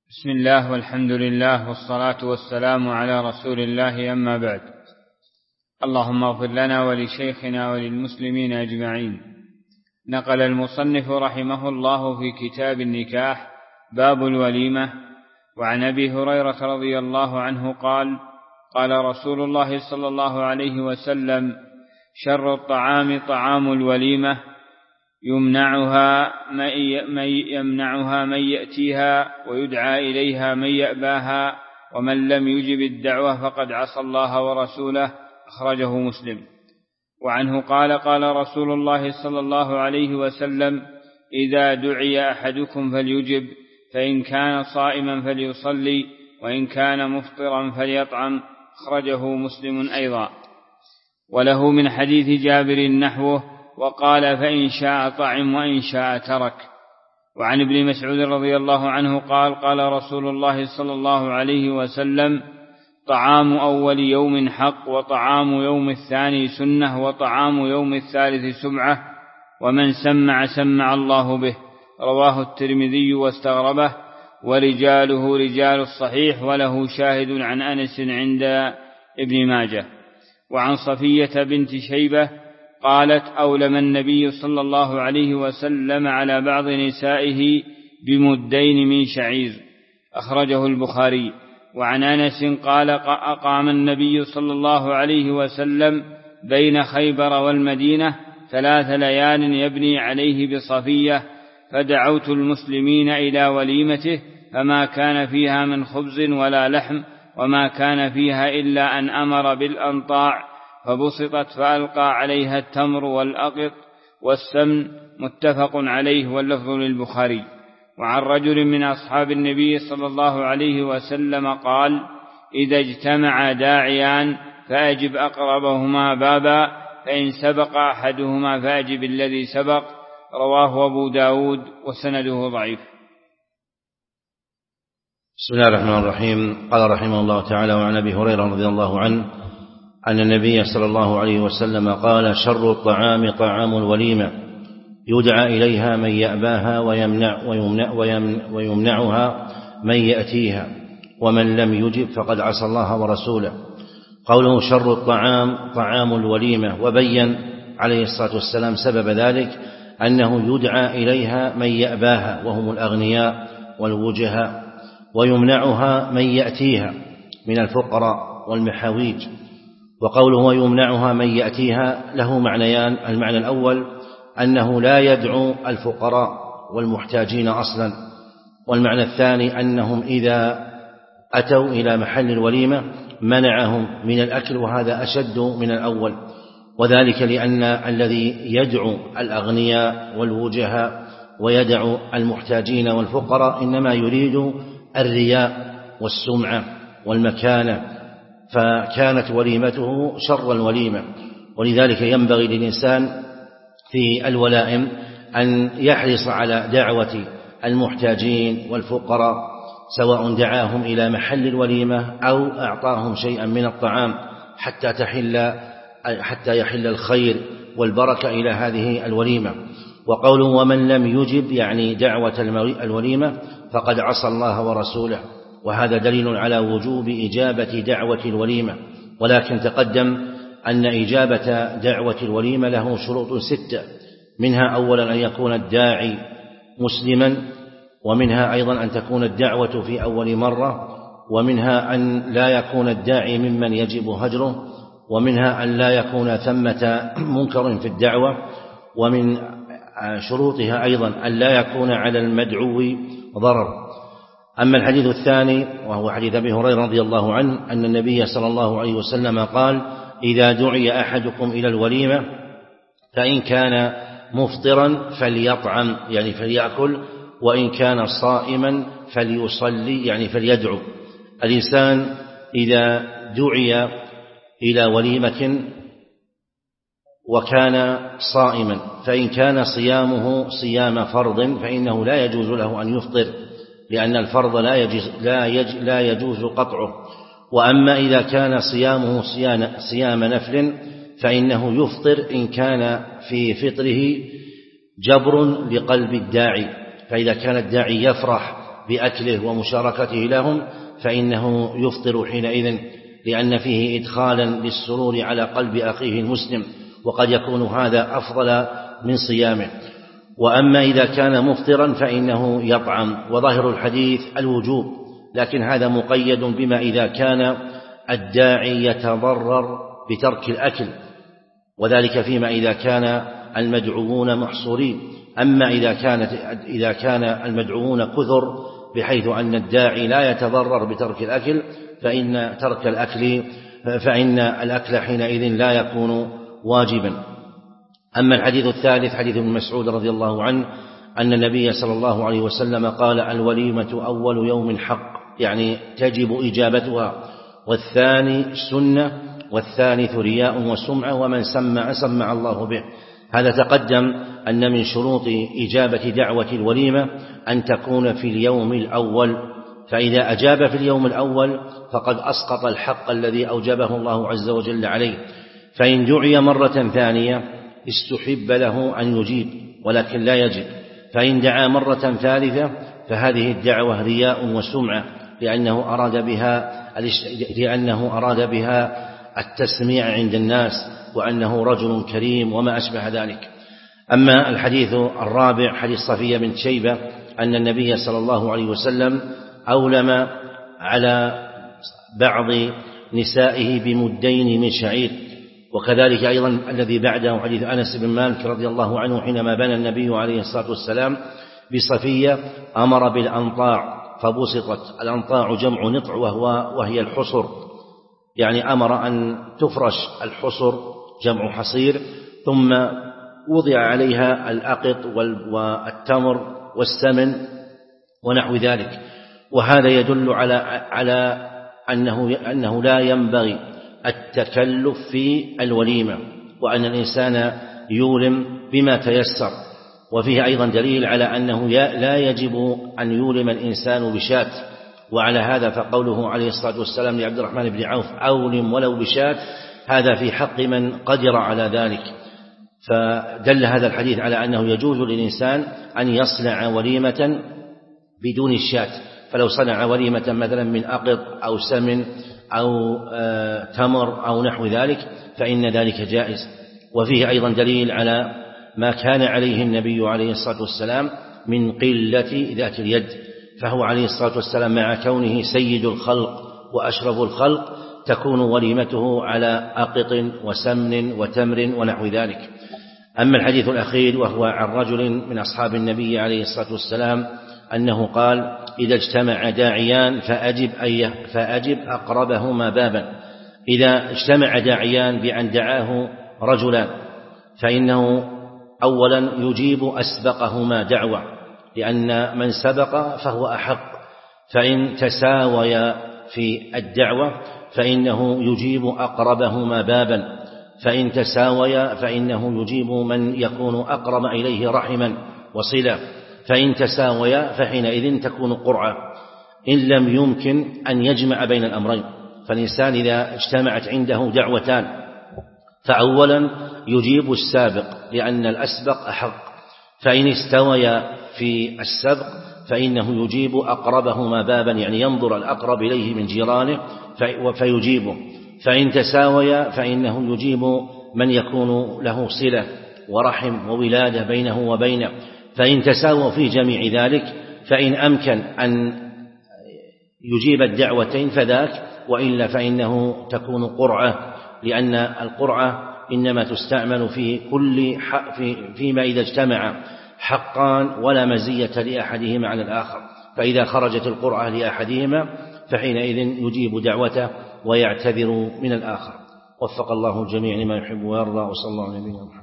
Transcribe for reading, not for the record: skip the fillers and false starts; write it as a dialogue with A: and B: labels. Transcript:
A: بسم الله والحمد لله والصلاة والسلام على رسول الله، أما بعد. اللهم اغفر لنا ولشيخنا وللمسلمين أجمعين. نقل المصنف رحمه الله في كتاب النكاح باب الوليمة، وعن أبي هريرة رضي الله عنه قال: قال رسول الله صلى الله عليه وسلم: شر الطعام طعام الوليمة، يمنعها من يأتيها ويدعى إليها من يأباها، ومن لم يجب الدعوة فقد عصى الله ورسوله. أخرجه مسلم. وعنه قال: قال رسول الله صلى الله عليه وسلم: إذا دعي أحدكم فليجب، فإن كان صائما فليصلي، وإن كان مفطرا فليطعم. أخرجه مسلم أيضا. وله من حديث جابر نحوه، وقال: فإن شاء طعم وإن شاء ترك. وعن ابن مسعود رضي الله عنه قال: قال رسول الله صلى الله عليه وسلم: طعام أول يوم حق، وطعام يوم الثاني سنة، وطعام يوم الثالث سمعة، ومن سمع الله به. رواه الترمذي واستغربه، ورجاله رجال الصحيح، وله شاهد عن أنس عند ابن ماجه. وعن صفية بنت شيبة قالت: أولم النبي صلى الله عليه وسلم على بعض نسائه بمدين من شعير. أخرجه البخاري. وعن أنس قال: أقام النبي صلى الله عليه وسلم بين خيبر والمدينة 3 ليال يبني عليه بصفية، فدعوت المسلمين إلى وليمته، فما كان فيها من خبز ولا لحم، وما كان فيها إلا أن أمر بالأنطاع، فبسطت فألقى عليها التمر والأقط والسمن. متفق عليه، واللفظ للبخاري. وعن رجل من أصحاب النبي صلى الله عليه وسلم قال: إذا اجتمع داعيان فأجب أقربهما بابا، فإن سبق أحدهما فأجب الذي سبق. رواه أبو داود وسنده ضعيف.
B: بسم الله الرحمن الرحيم. قال رحمه الله تعالى: وعن أبي هريرة رضي الله عنه أن النبي صلى الله عليه وسلم قال: شر الطعام طعام الوليمة، يدعى إليها من يأباها ويمنعها من يأتيها، ومن لم يجب فقد عصى الله ورسوله. قوله شر الطعام طعام الوليمة، وبين عليه الصلاة والسلام سبب ذلك أنه يدعى إليها من يأباها وهم الأغنياء والوجهاء، ويمنعها من يأتيها من الفقراء والمحاويج. وقوله ويمنعها من يأتيها له معنيان: المعنى الأول أنه لا يدعو الفقراء والمحتاجين أصلا، والمعنى الثاني أنهم إذا أتوا إلى محل الوليمة منعهم من الأكل، وهذا أشد من الأول، وذلك لأن الذي يدعو الأغنياء والوجهاء ويدعو المحتاجين والفقراء إنما يريد الرياء والسمعة والمكانة، فكانت وليمته شر الوليمة. ولذلك ينبغي للإنسان في الولائم أن يحرص على دعوة المحتاجين والفقراء، سواء دعاهم إلى محل الوليمة أو أعطاهم شيئا من الطعام حتى يحل الخير والبركة إلى هذه الوليمة. وقوله ومن لم يجب يعني دعوة الوليمة فقد عصى الله ورسوله، وهذا دليل على وجوب إجابة دعوة الوليمة. ولكن تقدم أن إجابة دعوة الوليمة له شروط 6، منها أولا أن يكون الداعي مسلما، ومنها أيضا أن تكون الدعوة في أول مرة، ومنها أن لا يكون الداعي ممن يجب هجره، ومنها أن لا يكون ثمة منكر في الدعوة، ومن شروطها أيضا أن لا يكون على المدعو ضرر. أما الحديث الثاني وهو حديث أبي هريرة رضي الله عنه أن النبي صلى الله عليه وسلم قال: إذا دعي أحدكم إلى الوليمة فإن كان مفطرا فليطعم يعني فليأكل، وإن كان صائما فليصلي يعني فليدعو. الإنسان إذا دعي إلى وليمة وكان صائما، فإن كان صيامه صيام فرض فإنه لا يجوز له أن يفطر، لأن الفرض لا يجوز قطعه. وأما إذا كان صيامه صيام نفل فإنه يفطر إن كان في فطره جبر لقلب الداعي، فإذا كان الداعي يفرح بأكله ومشاركته لهم فإنه يفطر حينئذ، لأن فيه إدخالا للسرور على قلب أخيه المسلم، وقد يكون هذا أفضل من صيامه. وأما إذا كان مفطرا فإنه يطعم، وظاهر الحديث الوجوب، لكن هذا مقيد بما إذا كان الداعي يتضرر بترك الأكل، وذلك فيما إذا كان المدعوون محصورين. أما إذا كان المدعوون كثر بحيث أن الداعي لا يتضرر بترك الأكل فإن الأكل حينئذ لا يكون واجبا. أما الحديث الثالث حديث ابن مسعود رضي الله عنه أن النبي صلى الله عليه وسلم قال: الوليمة أول يوم حق، يعني تجب إجابتها، والثاني سنة، والثالث رياء وسمعة، ومن سمع الله به. هذا تقدم أن من شروط إجابة دعوة الوليمة أن تكون في اليوم الأول، فإذا أجاب في اليوم الأول فقد أسقط الحق الذي أوجبه الله عز وجل عليه. فإن دعي مرة ثانية استحب له أن يجيب، ولكن لا يجب. فإن دعا مرة ثالثة فهذه الدعوة رياء وسمعة، لأنه أراد بها التسميع عند الناس، وأنه رجل كريم وما أشبه ذلك. أما الحديث الرابع حديث صفية بنت شيبة أن النبي صلى الله عليه وسلم أولم على بعض نسائه بمدين من شعير. وكذلك أيضا الذي بعده حديث أنس بن مالك رضي الله عنه حينما بنى النبي عليه الصلاة والسلام بصفية أمر بالأنطاع فبسطت. الأنطاع جمع نطع وهي الحصر، يعني أمر أن تفرش الحصر جمع حصير، ثم وضع عليها الأقط والتمر والسمن ونحو ذلك. وهذا يدل على أنه لا ينبغي التكلف في الوليمة، وأن الإنسان يولم بما تيسر. وفيه أيضا دليل على أنه لا يجب أن يولم الإنسان بشاة، وعلى هذا فقوله عليه الصلاة والسلام لعبد الرحمن بن عوف: أولم ولو بشاة، هذا في حق من قدر على ذلك. فدل هذا الحديث على أنه يجوز للإنسان أن يصنع وليمة بدون الشاة، فلو صنع وليمة مثلا من أقط أو سمن أو تمر أو نحو ذلك فإن ذلك جائز. وفيه أيضا دليل على ما كان عليه النبي عليه الصلاة والسلام من قلة ذات اليد، فهو عليه الصلاة والسلام مع كونه سيد الخلق وأشرف الخلق تكون وليمته على أقط وسمن وتمر ونحو ذلك. أما الحديث الأخير وهو عن رجل من أصحاب النبي عليه الصلاة والسلام أنه قال: إذا اجتمع داعيان فأجب أقربهما بابا. إذا اجتمع داعيان بأن دعاه رجلان فإنه أولا يجيب أسبقهما دعوة، لأن من سبق فهو أحق. فإن تساويا في الدعوة فإنه يجيب أقربهما بابا، فإن تساويا فإنه يجيب من يكون أقرب إليه رحما وصلة، فإن تساويا فحينئذ تكون قرعة، إن لم يمكن أن يجمع بين الأمرين. فالإنسان إذا اجتمعت عنده دعوتان فأولا يجيب السابق لأن الأسبق أحق، فإن استويا في السبق فإنه يجيب أقربهما بابا، يعني ينظر الأقرب إليه من جيرانه فيجيبه. فإن تساويا فإنه يجيب من يكون له صلة ورحم وولادة بينه وبينه. فإن تساووا في جميع ذلك فإن أمكن أن يجيب الدعوتين فذاك، وإلا فإنه تكون قرعة، لأن القرعة إنما تستعمل فيما إذا اجتمع حقان ولا مزية لأحدهما على الآخر. فإذا خرجت القرعة لأحدهما فحينئذ يجيب دعوته ويعتذر من الآخر. وفق الله الجميع لما يحب ويرضى، وصلى الله عليه وسلم.